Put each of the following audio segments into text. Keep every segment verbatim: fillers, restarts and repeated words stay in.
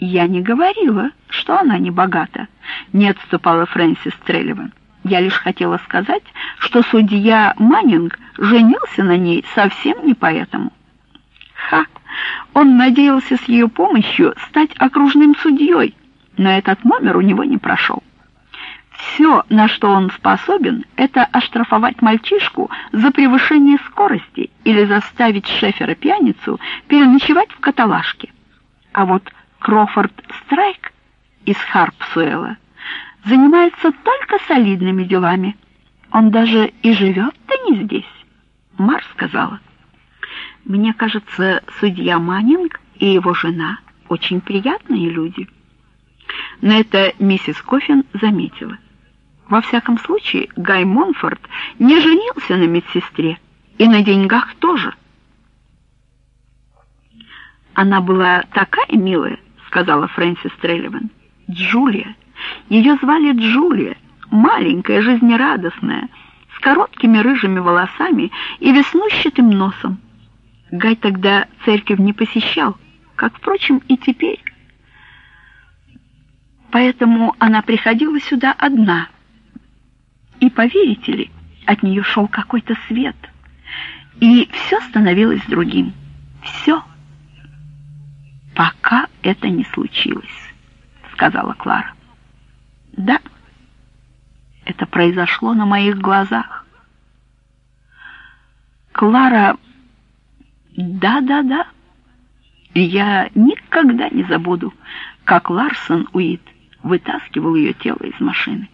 «Я не говорила, что она не богата», — не отступала Фрэнсис Трелливан. «Я лишь хотела сказать, что судья Маннинг женился на ней совсем не поэтому». Ха! Он надеялся с ее помощью стать окружным судьей, но этот номер у него не прошел. Все, на что он способен, это оштрафовать мальчишку за превышение скорости или заставить шефера-пьяницу переночевать в каталажке. А вот Крофорд Страйк из Харпсуэлла занимается только солидными делами. Он даже и живет-то не здесь. Мар сказала: «Мне кажется, судья Маннинг и его жена очень приятные люди». На это миссис Коффин заметила: во всяком случае, Гай Монфорд не женился на медсестре, и на деньгах тоже. «Она была такая милая», — сказала Фрэнсис Трелливан. «Джулия. Ее звали Джулия, маленькая, жизнерадостная, с короткими рыжими волосами и веснущатым носом. Гай тогда церковь не посещал, как, впрочем, и теперь. Поэтому она приходила сюда одна. И, поверите ли, от нее шел какой-то свет, и все становилось другим. Все. Пока это не случилось», — сказала Клара. «Да, это произошло на моих глазах». «Клара, да-да-да, я никогда не забуду, как Ларсон Уит вытаскивал ее тело из машины».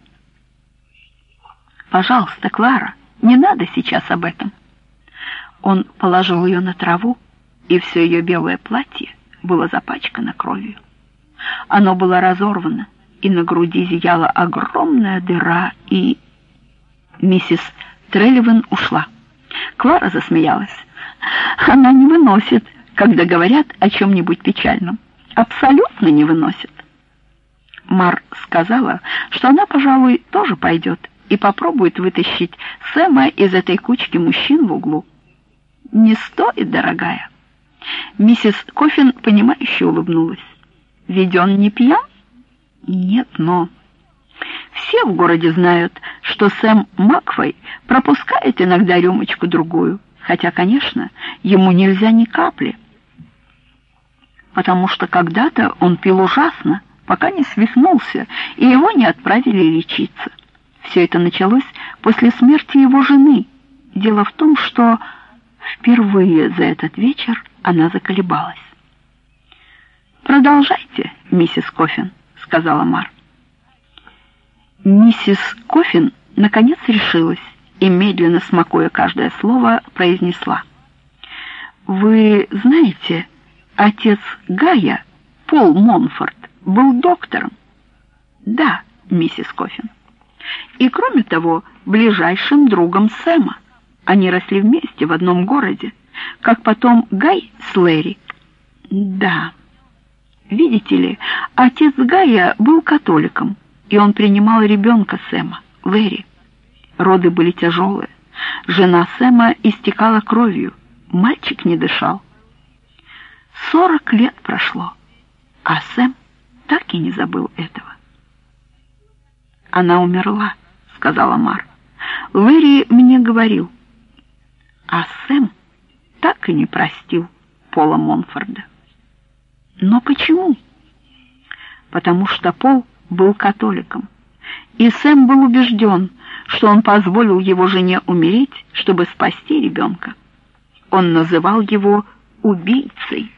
«Пожалуйста, Клара, не надо сейчас об этом». Он положил ее на траву, и все ее белое платье было запачкано кровью. Оно было разорвано, и на груди зияла огромная дыра, и... Миссис Трелливан ушла. Клара засмеялась. Она не выносит, когда говорят о чем-нибудь печальном. Абсолютно не выносит. Мар сказала, что она, пожалуй, тоже пойдет и попробует вытащить Сэма из этой кучки мужчин в углу. «Не стоит, дорогая». Миссис Коффин, понимающе улыбнулась. «Ведь он не пьян?» «Нет, но...» «Все в городе знают, что Сэм Макфей пропускает иногда рюмочку-другую, хотя, конечно, ему нельзя ни капли, потому что когда-то он пил ужасно, пока не свихнулся, и его не отправили лечиться. Все это началось после смерти его жены. Дело в том, что впервые за этот вечер она заколебалась. «Продолжайте, миссис Коффин», — сказала Мар. Миссис Коффин наконец решилась и, медленно смакуя каждое слово, произнесла: «Вы знаете, отец Гая, Пол Монфорд, был доктором?» «Да, миссис Коффин. И, кроме того, ближайшим другом Сэма. Они росли вместе в одном городе, как потом Гай с Лэри». «Да. Видите ли, отец Гая был католиком, и он принимал ребенка Сэма, Лэри. Роды были тяжелые. Жена Сэма истекала кровью, мальчик не дышал. Сорок лет прошло, а Сэм так и не забыл этого». «Она умерла», — сказала Мар. «Лэри мне говорил, а Сэм так и не простил Пола Монфорда». «Но почему?» «Потому что Пол был католиком, и Сэм был убежден, что он позволил его жене умереть, чтобы спасти ребенка. Он называл его убийцей».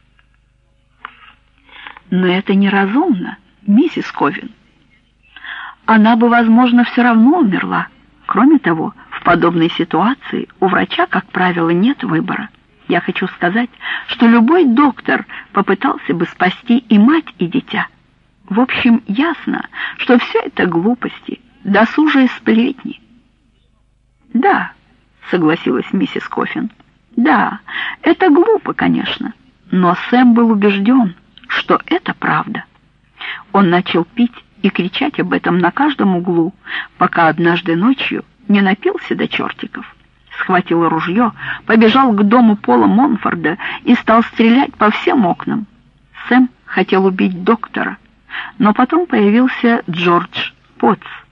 «Но это неразумно, миссис Коффин. Она бы, возможно, все равно умерла. Кроме того, в подобной ситуации у врача, как правило, нет выбора. Я хочу сказать, что любой доктор попытался бы спасти и мать, и дитя. В общем, ясно, что все это глупости, досужие сплетни». «Да», — согласилась миссис Коффин, — «да, это глупо, конечно, но Сэм был убежден, что это правда. Он начал пить и кричать об этом на каждом углу, пока однажды ночью не напился до чертиков. Схватил ружье, побежал к дому Пола Монфорда и стал стрелять по всем окнам. Сэм хотел убить доктора, но потом появился Джордж Потц.